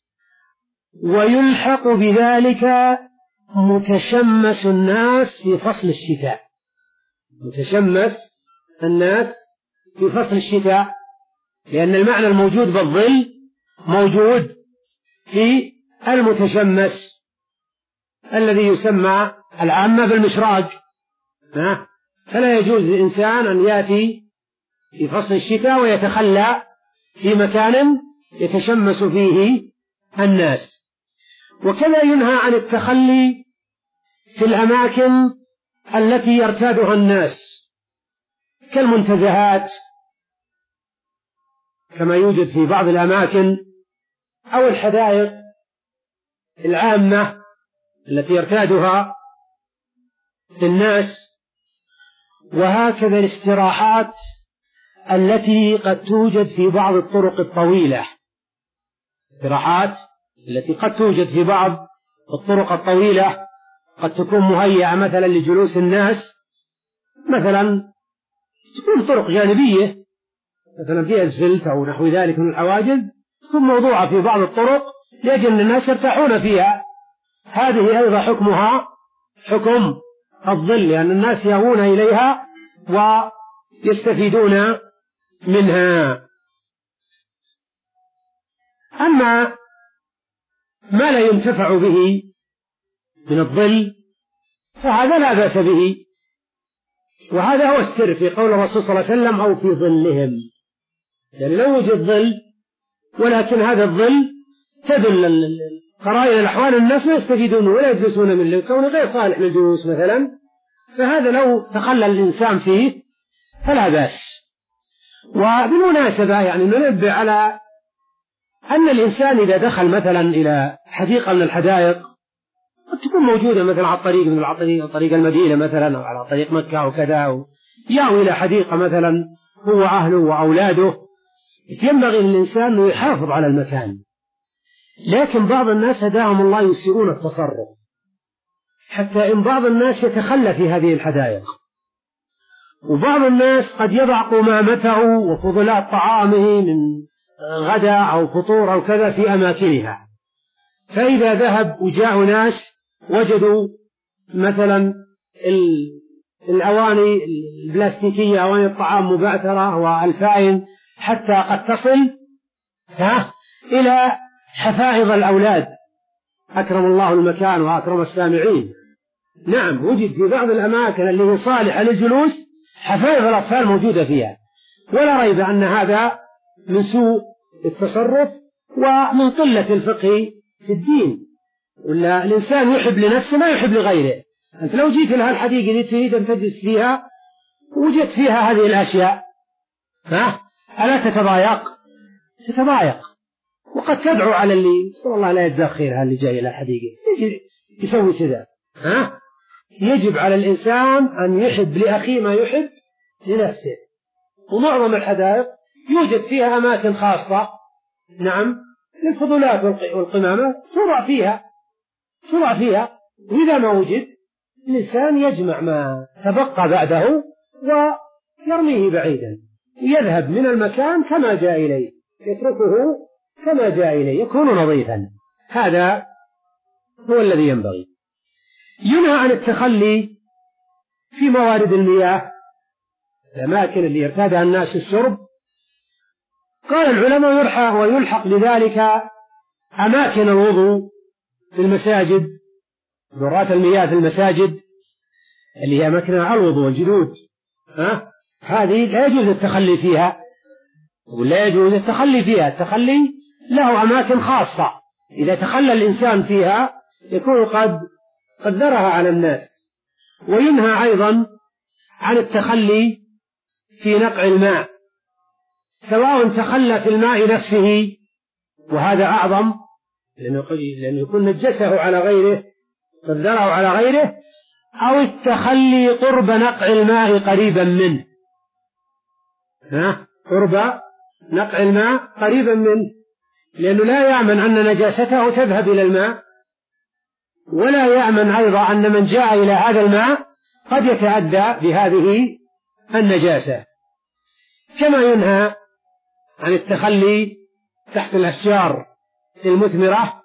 ويلحق بذلك متشمس الناس في فصل الشتاء، متشمس الناس في فصل الشتاء، لأن المعنى الموجود بالظل موجود في المتشمس الذي يسمى العامة بالمشراق. فلا يجوز للإنسان أن يأتي في فصل الشتاء ويتخلى في مكان يتشمس فيه الناس. وكذا ينهى عن التخلي في الأماكن التي يرتادها الناس كالمنتزهات كما يوجد في بعض الأماكن، أو الحدائق العامة التي يرتادها الناس، وهكذا الاستراحات التي قد توجد في بعض الطرق الطويلة، استراحات التي قد توجد في بعض الطرق الطويلة قد تكون مهيئة مثلا لجلوس الناس، مثلا تكون طرق جانبية مثلا فيها اسفلت أو نحو ذلك من الحواجز، تكون موضوعة في بعض الطرق لأجل أن الناس يرتاحون فيها، هذه أيضا حكمها حكم الظل، لأن الناس يأوون إليها ويستفيدون منها. أما ما لا ينتفع به من الظل فهذا لا بأس به، وهذا هو السر في قول الرسول صلى الله عليه وسلم أو في ظلهم، يعني لو وجد ظل ولكن هذا الظل تدل قرائن الأحوال الناس ما يستفيدون ولا يجلسون منه كونه غير صالح للجلوس مثلا، فهذا لو تخلى الإنسان فيه فلا بأس. وبالمناسبة يعني ننبه على أن الإنسان إذا دخل مثلا إلى حديقة من الحدائق قد تكون موجودة مثلا على الطريق من على طريق المدينة مثلا أو على طريق مكة أو كذا، يأوي إلى حديقة مثلا هو أهله وأولاده، ينبغي للإنسان أن يحافظ على المكان. لكن بعض الناس هداهم الله يسيئون التصرف، حتى إن بعض الناس يتخلى في هذه الحدائق، وبعض الناس قد يضع قمامته وفضلات طعامه من غدا أو فطور أو كذا في أماكنها، فإذا ذهب وجاء ناس وجدوا مثلا الأواني البلاستيكية أواني الطعام مبعثرة والفائن حتى قد تصل ها إلى حفائظ الأولاد، أكرم الله المكان وأكرم السامعين. نعم وجد في بعض الأماكن اللي هي صالحة للجلوس حفائظ الأطفال موجودة فيها، ولا ريب أن هذا من سوء التصرف ومن قلة الفقه في الدين، ولا الإنسان يحب لنفسه ما يحب لغيره. أنت لو جيت لها الحديقة اللي تريد أن تجلس فيها وجدت فيها هذه الأشياء ها ألا تتضايق؟ تتضايق، وقد تدعو على اللي والله لا يجزاك خير اللي جاي إلى الحديقة يسوي كذا. ها يجب على الإنسان أن يحب لأخيه ما يحب لنفسه، ومعظم الحدائق يوجد فيها أماكن خاصة نعم للفضولات والقمامة توضع فيها توضع فيها وإذا ما وجد الإنسان يجمع ما تبقى بعده ويرميه بعيدا، يذهب من المكان كما جاء إليه، يتركه كما جاء إليه، يكون نظيفا. هذا هو الذي ينبغي. ينهى عن التخلي في موارد المياه، الأماكن اللي يرتادها الناس الشرب. قال العلماء يلحق ويلحق لذلك أماكن الوضوء في المساجد، دورات المياه في المساجد اللي هي أماكن الوضوء والجلود، ها هذه لا يجوز التخلي فيها، ولا يجوز التخلي فيها. التخلي له أماكن خاصة إذا تخلى الإنسان فيها يكون قد قدرها على الناس. وينهى أيضا عن التخلي في نقع الماء، سواء تخلى في الماء نفسه وهذا أعظم لأنه يكون نجسه على غيره قدره على غيره، أو التخلي قرب نقع الماء قريبا منه، ها قرب نقع الماء قريبا منه، لأنه لا يأمن أن نجاسته تذهب إلى الماء، ولا يأمن أيضا أن من جاء إلى هذا الماء قد يتأدى بهذه النجاسة. كما ينهى عن التخلي تحت الأشجار المثمرة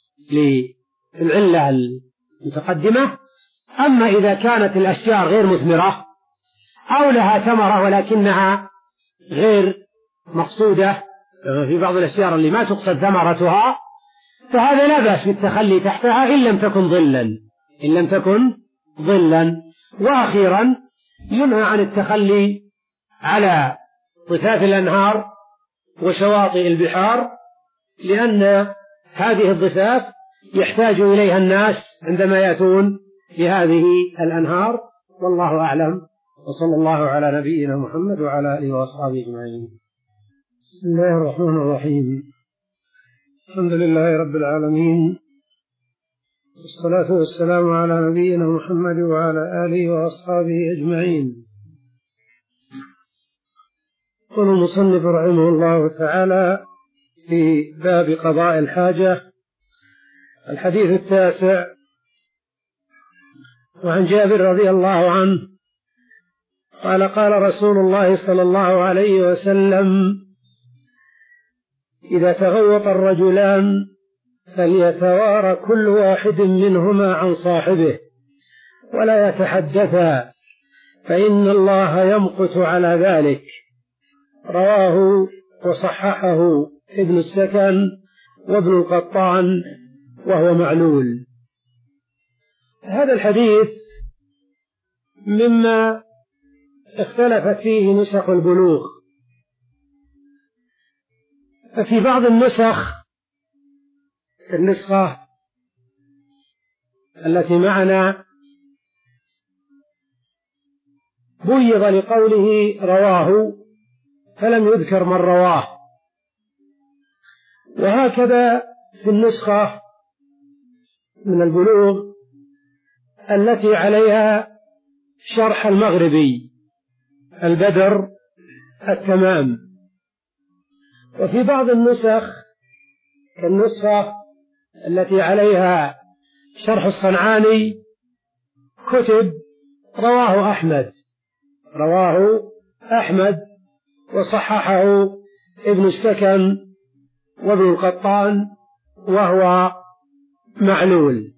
للعلة المتقدمة. أما إذا كانت الأشجار غير مثمرة أو لها ثمرة ولكنها غير مقصودة، في بعض الأشجار اللي ما تقصد ثمرتها، فهذا لا بأس بالتخلي تحتها إن لم تكن ظلا إن لم تكن ظلا. وأخيرا ينهى عن التخلي على ضفاف الأنهار وشواطئ البحار، لأن هذه الضفاف يحتاج إليها الناس عندما يأتون لهذه الأنهار، والله أعلم وصلى الله على نبينا محمد وعلى آله وأصحابه أجمعين. بسم الله الرحمن الرحيم. الحمد لله رب العالمين، والصلاة والسلام على نبينا محمد وعلى آله وأصحابه أجمعين. يقول المصنف رحمه الله تعالى في باب قضاء الحاجة الحديث التاسع: وعن جابر رضي الله عنه قال: قال رسول الله صلى الله عليه وسلم: إذا تغوط الرجلان فليتوارى كل واحد منهما عن صاحبه ولا يتحدثا فإن الله يمقت على ذلك. رواه وصححه ابن السكن وابن القطان وهو معلول. هذا الحديث مما اختلفت فيه نسخ البلوغ، ففي بعض النسخ النسخة التي معنا بيض لقوله رواه فلم يذكر من رواه، وهكذا في النسخة من البلوغ التي عليها شرح المغربي البدر التمام. وفي بعض النسخ كالنسخة التي عليها شرح الصنعاني كتب رواه أحمد رواه أحمد وصححه ابن السكن وابن القطان وهو معلول.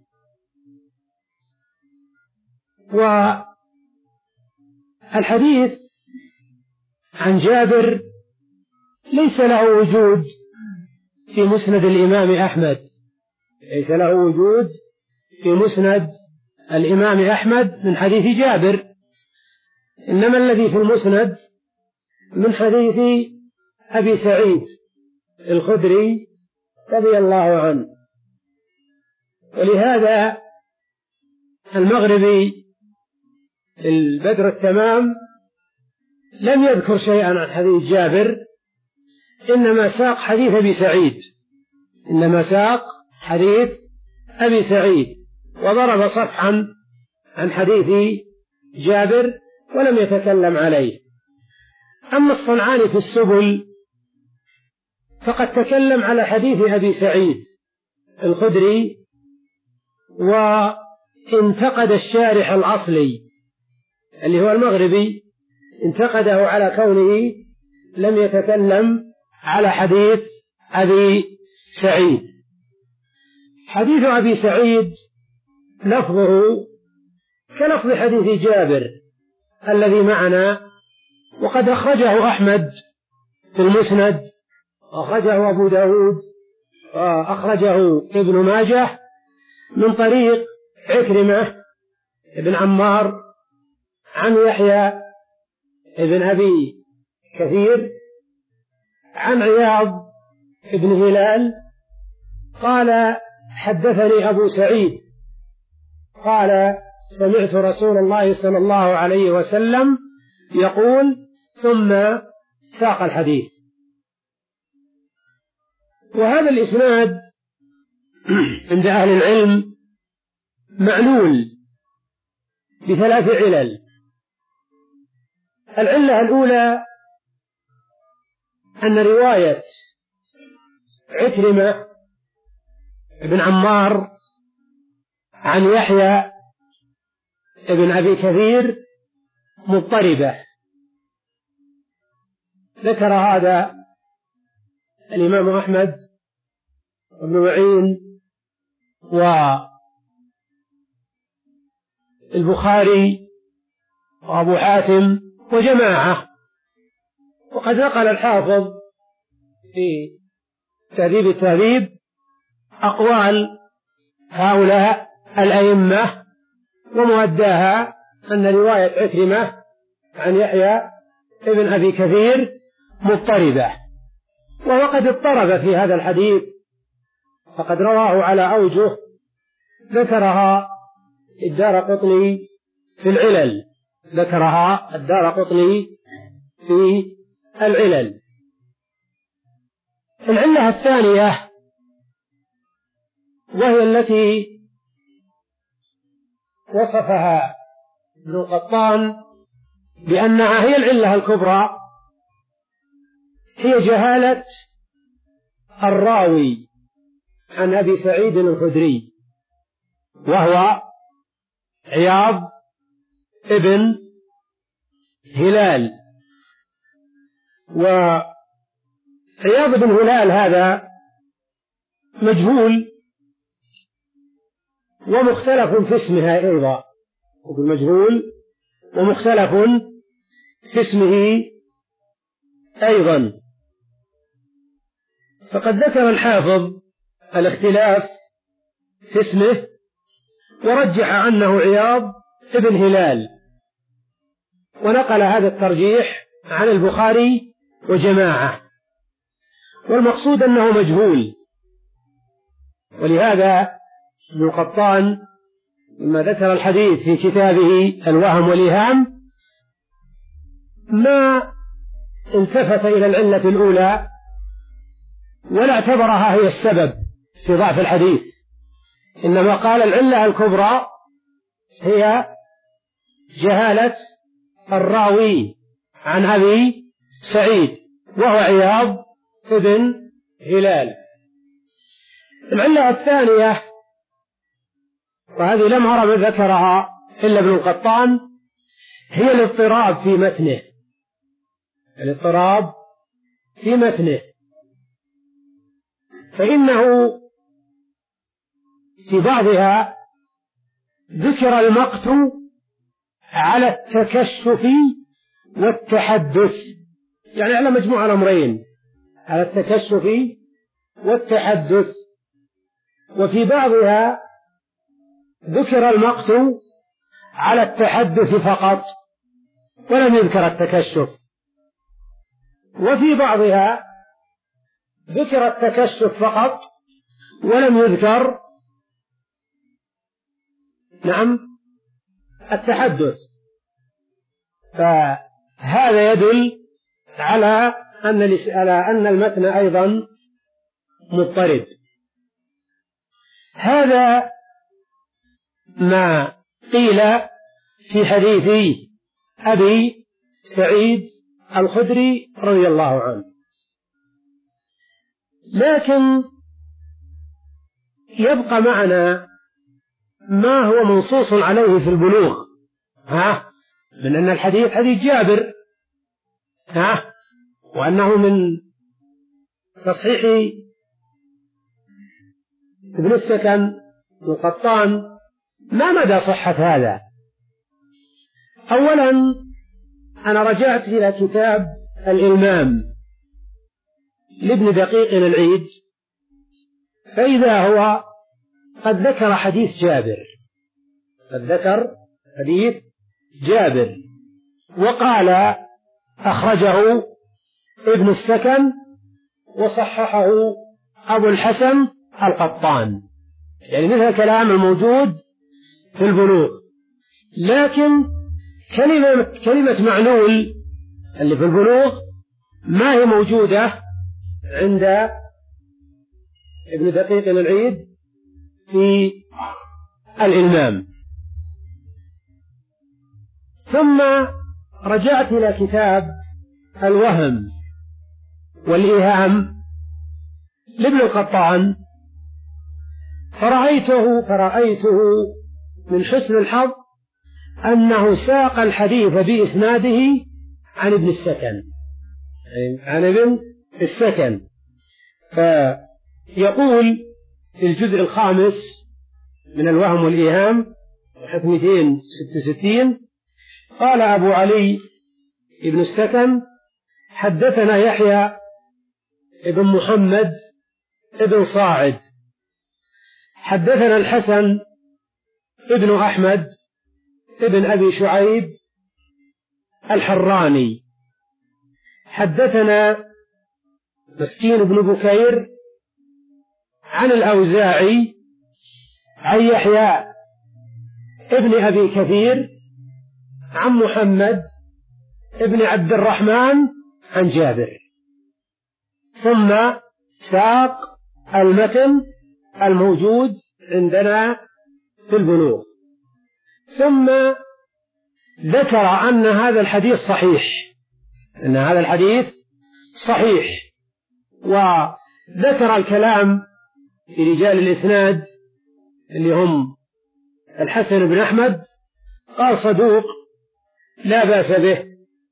والحديث عن جابر ليس له وجود في مسند الإمام أحمد ليس له وجود في مسند الإمام أحمد من حديث جابر، إنما الذي في المسند من حديث أبي سعيد الخدري رضي الله عنه. ولهذا المغربي البدر التمام لم يذكر شيئا عن حديث جابر، إنما ساق حديث أبي سعيد إنما ساق حديث أبي سعيد وضرب صفحا عن حديث جابر ولم يتكلم عليه. أما الصنعاني في السبل فقد تكلم على حديث أبي سعيد الخدري، وانتقد الشارح الأصلي اللي هو المغربي، انتقده على كونه لم يتكلم على حديث أبي سعيد. حديث أبي سعيد لفظه كلفظ حديث جابر الذي معنا، وقد أخرجه أحمد في المسند، أخرجه أبو داود، وأخرجه ابن ماجه من طريق عكرمة بن عمار عن يحيى بن أبي كثير عن عياض بن هلال قال: حدثني أبو سعيد قال: سمعت رسول الله صلى الله عليه وسلم يقول، ثم ساق الحديث. وهذا الإسناد عند أهل العلم معلول بثلاث علل. العلة الأولى أن رواية عكرمة بن عمار عن يحيى بن أبي كثير مضطربة. ذكر هذا الإمام أحمد وابن معين والبخاري وأبو حاتم وجماعة. وقد نقل الحافظ في تهذيب التهذيب أقوال هؤلاء الأئمة، ومؤداها أن رواية عكرمة عن يحيى ابن أبي كثير مضطربة. وقد اضطرب في هذا الحديث، فقد رواه على أوجه ذكرها الدارقطني في العلل ذكرها الدارقطني في العلل. العلة الثانية وهي التي وصفها ابن القطان بأنها هي العلة الكبرى هي جهالة الراوي عن أبي سعيد الخدري، وهو عياض ابن هلال. وعياض بن هلال هذا مجهول ومختلف في اسمها أيضا، مجهول ومختلف في اسمه أيضا. فقد ذكر الحافظ الاختلاف في اسمه ورجح أنه عياض ابن هلال، ونقل هذا الترجيح عن البخاري وجماعة، والمقصود أنه مجهول. ولهذا ابن القطان لما ذكر الحديث في كتابه الوهم والإيهام ما التفت إلى العلة الأولى ولا اعتبرها هي السبب في ضعف الحديث، إنما قال العلة الكبرى هي جهالة الراوي عن أبي سعيد وهو عياض ابن هلال. العلة الثانية وهذه لم أرى من ذكرها إلا ابن القطان هي الاضطراب في متنه، الاضطراب في متنه، فإنه في بعضها ذكر المقت على التكشف والتحدث، يعني على مجموعة الأمرين، على التكشف والتحدث. وفي بعضها ذكر المقت على التحدث فقط ولم يذكر التكشف، وفي بعضها ذكر التكشف فقط ولم يذكر نعم التحدث. فهذا يدل على أن على أن المتن أيضا مضطرب. هذا ما قيل في حديث أبي سعيد الخدري رضي الله عنه، لكن يبقى معنا ما هو منصوص عليه في البلوغ، ها من أن الحديث حديث جابر، ها وأنه من تصحيح ابن السكن والقطان. ما مدى صحة هذا؟ أولا أنا رجعت إلى كتاب الإلمام لابن دقيق العيد، فإذا هو قد ذكر حديث جابر، قد ذكر حديث جابر وقال أخرجه ابن السكن وصححه أبو الحسن القطان، يعني مثل الكلام الموجود في البلوغ. لكن كلمة, كلمة معلول اللي في البلوغ ما هي موجودة عند ابن دقيق العيد في الإلمام. ثم رجعت إلى كتاب الوهم والإيهام لابن القطان فرأيته فرأيته من حسن الحظ أنه ساق الحديث بإسناده عن ابن السكن، عن ابن السكن. فيقول في الجزء الخامس من الوهم والإيهام صفحة مئتين وستة وستين قال أبو علي ابن السكن حدثنا يحيى ابن محمد ابن صاعد حدثنا الحسن ابن أحمد ابن أبي شعيب الحراني حدثنا مسكين بن بكير عن الأوزاعي عن يحيى ابن أبي كثير عن محمد ابن عبد الرحمن عن جابر، ثم ساق المتن الموجود عندنا في البلوغ، ثم ذكر أن هذا الحديث صحيح، أن هذا الحديث صحيح، وذكر الكلام في رجال الإسناد اللي هم الحسن بن أحمد قال صدوق لا بأس به،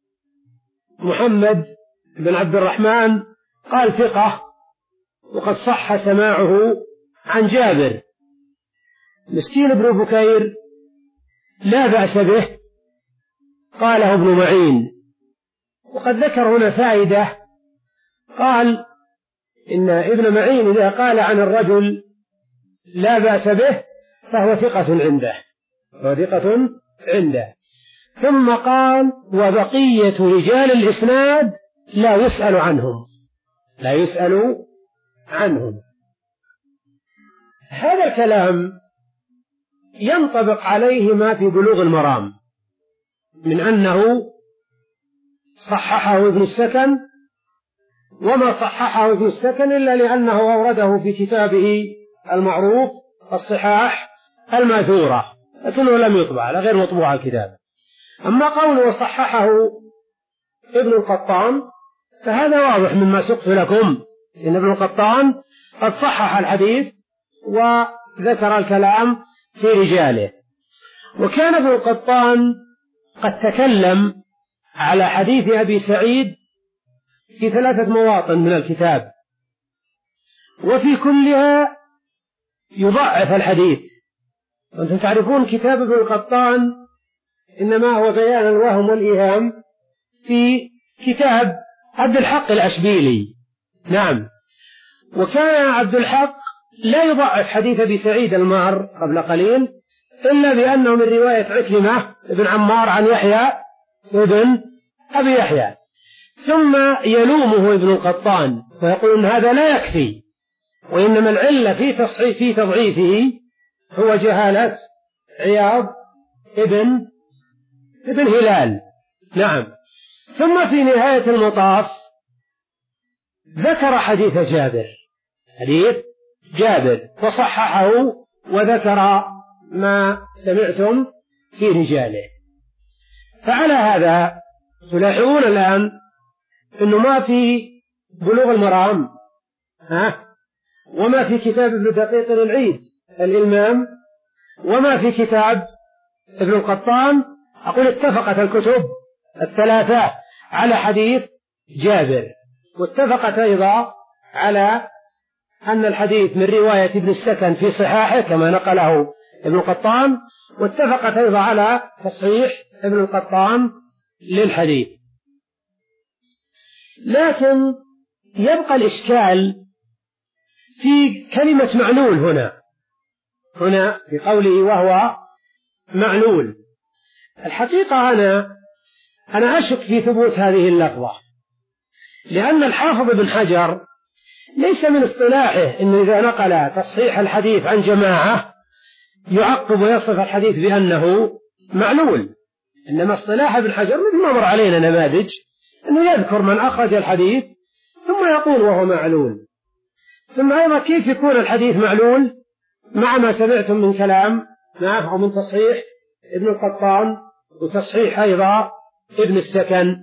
محمد بن عبد الرحمن قال ثقة وقد صح سماعه عن جابر، مسكين بن بكير لا بأس به قاله ابن معين. وقد ذكر هنا فائدة، قال إن ابن معين إذا قال عن الرجل لا بأس به فهو ثقة عنده، فهو ثقة عنده. ثم قال وبقية رجال الإسناد لا يسأل عنهم، لا يسأل عنهم. هذا الكلام ينطبق عليه ما في بلوغ المرام من أنه صححه ابن السكن، وما صححه ابن السكن إلا لأنه أورده في كتابه المعروف الصحاح الماثورة، لكنه لم يطبع على غير مطبوع الكتاب. أما قوله وصححه ابن القطان فهذا واضح مما سقت لكم، إن ابن القطان قد صحح الحديث وذكر الكلام في رجاله. وكان ابن القطان قد تكلم على حديث أبي سعيد في ثلاثة مواطن من الكتاب، وفي كلها يضعف الحديث. وأنتم تعرفون كتاب ابن القطان إنما هو بيان الوهم والإيهام في كتاب عبد الحق الأشبيلي. نعم. وكان عبد الحق لا يضعف حديث أبي سعيد المار قبل قليل إلا بأنه من رواية عكرمة ابن عمار عن يحيى ابن أبي يحيى، ثم يلومه ابن القطان ويقول إن هذا لا يكفي، وإنما العلة في تصحيح في تضعيفه هو جهالة عياض ابن ابن هلال. نعم. ثم في نهاية المطاف ذكر حديث جابر، حديث جابر وصححه وذكر ما سمعتم في رجاله. فعلى هذا تلاحظون الآن أنه ما في بلوغ المرام ها، وما في كتاب ابن دقيق العيد الإلمام، وما في كتاب ابن القطان. أقول اتفقت الكتب الثلاثة على حديث جابر، واتفقت أيضا على أن الحديث من رواية ابن السكن في صحاحه كما نقله ابن القطان، واتفقت أيضا على تصحيح ابن القطان للحديث. لكن يبقى الإشكال في كلمة معلول هنا هنا في قوله وهو معلول. الحقيقة أنا أنا أشك في ثبوت هذه اللفظة، لأن الحافظ ابن حجر ليس من اصطلاحه إنه إذا نقل تصحيح الحديث عن جماعة يعقب ويصف الحديث بأنه معلول، إنما اصطلاح ابن حجر مثل ما مر علينا نماذج أنه يذكر من أخرج الحديث ثم يقول وهو معلول. ثم أيضا كيف يكون الحديث معلول مع ما سمعتم من كلام أو من تصحيح ابن القطان وتصحيح أيضا ابن السكن؟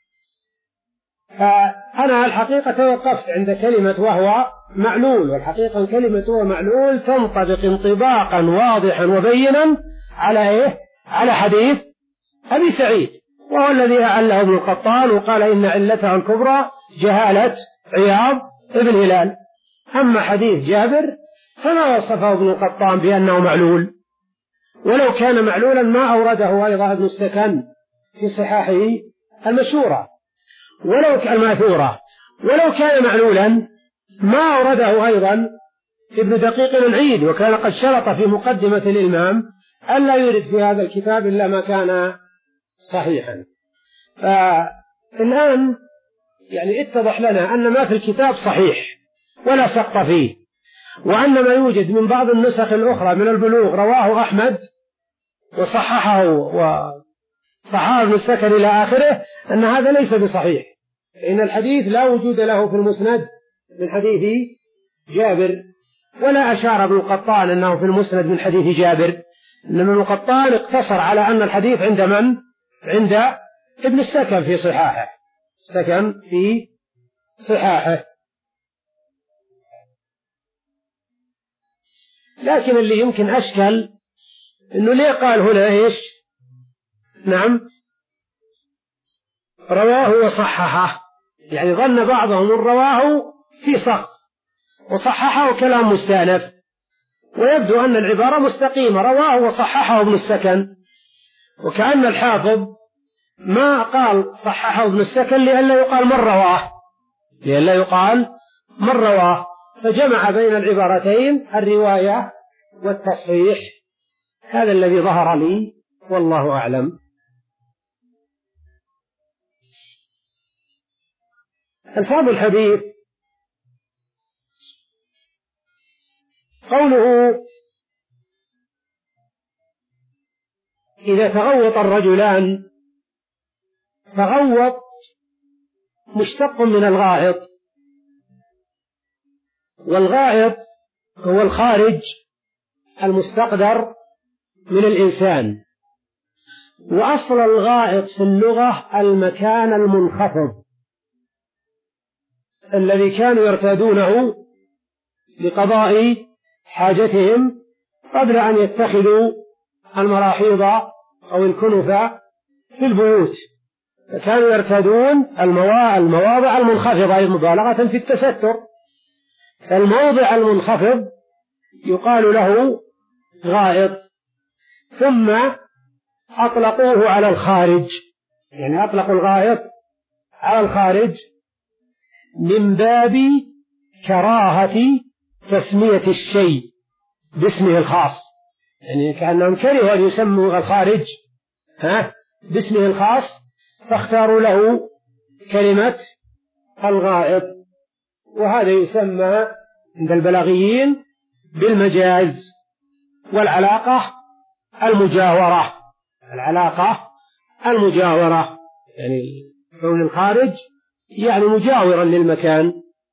فأنا الحقيقة توقفت عند كلمة وهو معلول، والحقيقة كلمة وهو معلول تنطبق انطباقا واضحا وبينا على إيه؟ على حديث أبي سعيد، وهو الذي أعله ابن القطان وقال إن علته الكبرى جهالة عياض ابن هلال. أما حديث جابر فما وصفه ابن القطان بأنه معلول، ولو كان معلولا ما أورده أيضا ابن السكن في صحاحه المشهورة ولو كان ماثورة، ولو كان معلولا ما أورده أيضا ابن دقيق العيد، وكان قد شرط في مقدمة الإمام ألا يورد في هذا الكتاب إلا ما كان صحيحا. فالآن يعني اتضح لنا أن ما في الكتاب صحيح ولا سقط فيه، وأن ما يوجد من بعض النسخ الأخرى من البلوغ رواه أحمد وصححه صححه ابن السكن إلى آخره أن هذا ليس بصحيح، إن الحديث لا وجود له في المسند من حديث جابر، ولا أشار ابن القطان أنه في المسند من حديث جابر، إنما ابن القطان اقتصر على أن الحديث عند من؟ عند ابن السكن في صحاحه، سكن في صحاحه. لكن اللي يمكن أشكل إنه ليه قال هنا إيش؟ نعم رواه وصححه، يعني ظن بعضهم ان رواه في سقط وصححه كلام مستأنف، ويبدو أن العبارة مستقيمة، رواه وصححه ابن السكن، وكأن الحافظ ما قال صححه ابن السكن لئلا يقال من رواه، لئلا يقال من رواه، فجمع بين العبارتين الرواية والتصحيح. هذا الذي ظهر لي والله أعلم. ألفاظ الحديث قوله إذا تغوط الرجلان، تغوط مشتق من الغائط، والغائط هو الخارج المستقدر من الإنسان، وأصل الغائط في اللغة المكان المنخفض الذي كانوا يرتادونه لقضاء حاجتهم قبل أن يتخذوا المراحيض أو الكنف في البيوت، فكانوا يرتادون المواضع المنخفضة مبالغة في التستر، فالموضع المنخفض يقال له غائط. ثم أطلقوه على الخارج، يعني أطلقوا الغائط على الخارج من باب كراهة تسمية الشيء باسمه الخاص، يعني كأنهم كرهوا أن يسموا الخارج ها باسمه الخاص، فاختاروا له كلمة الغائط، وهذا يسمى عند البلاغيين بالمجاز، والعلاقة المجاورة، العلاقة المجاورة يعني كون الخارج يعني مجاورا للمكان.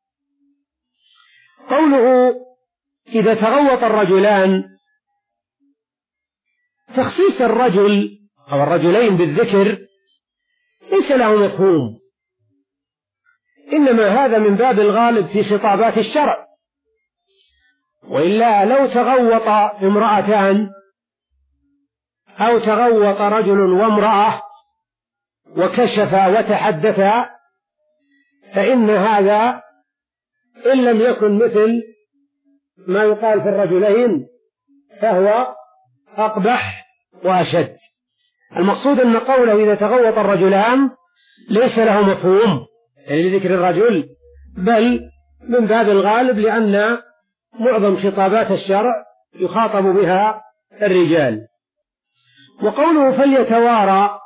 قوله إذا تغوط الرجلان، تخصيص الرجل أو الرجلين بالذكر ليس له مفهوم، إنما هذا من باب الغالب في خطابات الشرع، وإلا لو تغوط امرأتان أو تغوط رجل وامرأة وكشفا وتحدثا فإن هذا إن لم يكن مثل ما يقال في الرجلين فهو أقبح وأشد. المقصود أن قوله إذا تغوط الرجلان ليس له مفهوم يعني لذكر الرجل، بل من باب الغالب، لأن معظم خطابات الشرع يخاطب بها الرجال. وقوله فليتوارى